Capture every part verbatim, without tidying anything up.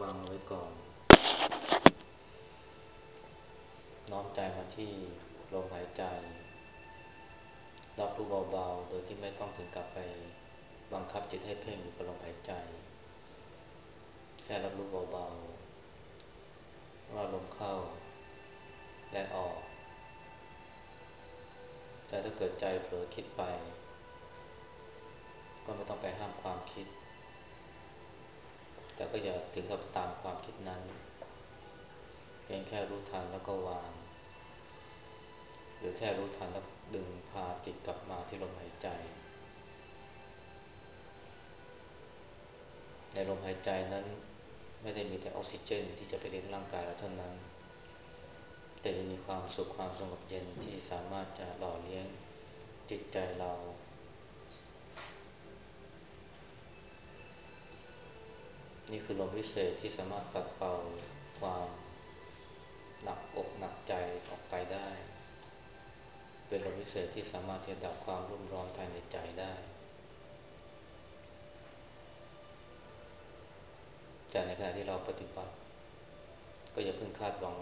งเอาไว้ก่อนน้อมใจมาที่ลมหายใจรับรู้เบาๆโดยที่ไม่ต้องถึงกับไปบังคับจิตให้เพ่งอยู่กับลมหายใจแค่รับรู้เบาๆว่าลมเข้าและออกแต่ถ้าเกิดใจเผลอคิดไปก็ไม่ต้องไปห้ามความคิดแต่ก็อย่าถึงกับตามความคิดนั้นเพียงแค่รู้ทันแล้วก็วางหรือแค่รู้ทันแล้วดึงพาจิตกลับมาที่ลมหายใจในลมหายใจนั้นไม่ได้มีแต่ออกซิเจนที่จะไปเลี้ยงร่างกายเราเท่านั้นแต่ยังมีความสุขความสงบเย็นที่สามารถจะหล่อเลี้ยงจิตใจเรานี่คือลมวิเศษที่สามารถปัดเป่าความหนักอกหนักใจออกไปได้เป็นลมวิเศษที่สามารถที่จะดับความรุ่มร้อนภายในใจได้แต่ในขณะที่เราปฏิบัติก็อย่าเพิ่งคาดหวัง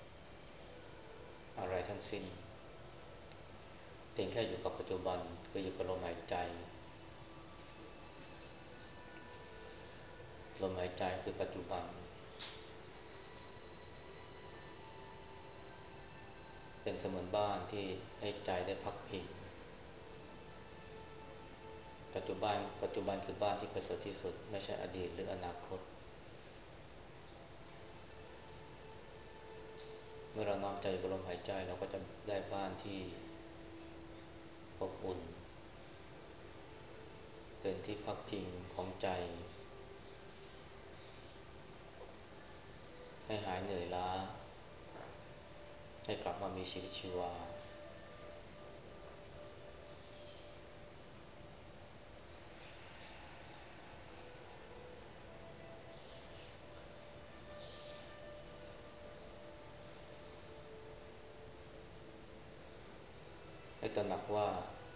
อะไรทั้งสิ้นเพียงแค่อยู่กับปัจจุบันคืออยู่กับลมหายใจลมหายใจคือปัจจุบันเป็นเสมือนบ้านที่ให้ใจได้พักพิงปัจจุบันปัจจุบันคือบ้านที่ประเสริฐที่สุดไม่ใช่อดีตหรืออนาคตเมื่อเราน้อมใจอยู่กับลมหายใจเราก็จะได้บ้านที่อบอุ่นเป็นที่พักพิงของใจให้หายเหนื่อยล้าให้กลับมามีชีวิตชีวาให้ตระหนักว่า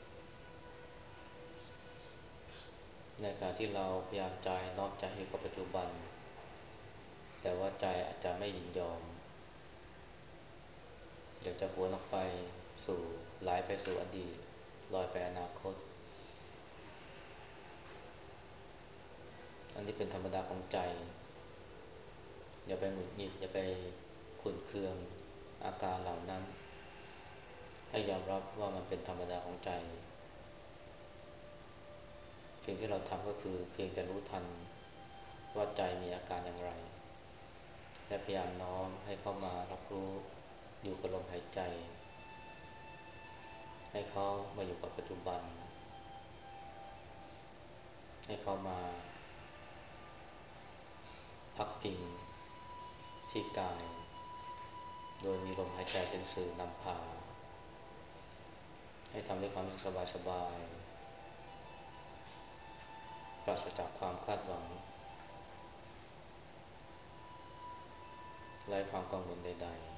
ในขณะที่เราพยายามใจน้อมใจอยู่กับปัจจุบันแต่ว่าใจอาจจะไม่ยินยอมอยากจะหวนออกไปสู่ไหลไปสู่อดีตลอยไปอนาคตอันนี้เป็นธรรมดาของใจอย่าไปหงุดหงิดอย่าไปขุ่นเคืองอาการเหล่านั้นให้ยอมรับว่ามันเป็นธรรมดาของใจสิ่งที่เราทำก็คือเพียงแต่รู้ทันว่าใจมีอาการอย่างไรและพยายามน้อมให้เข้ามารับรู้อยู่กับลมหายใจให้เขามาอยู่กับปัจจุบันให้เขามาพักพิงที่กายโดยมีลมหายใจเป็นสื่อนำพาให้ทำด้วยความสบายสบายปราศจากความคาดหวังไร้ความกังวลใด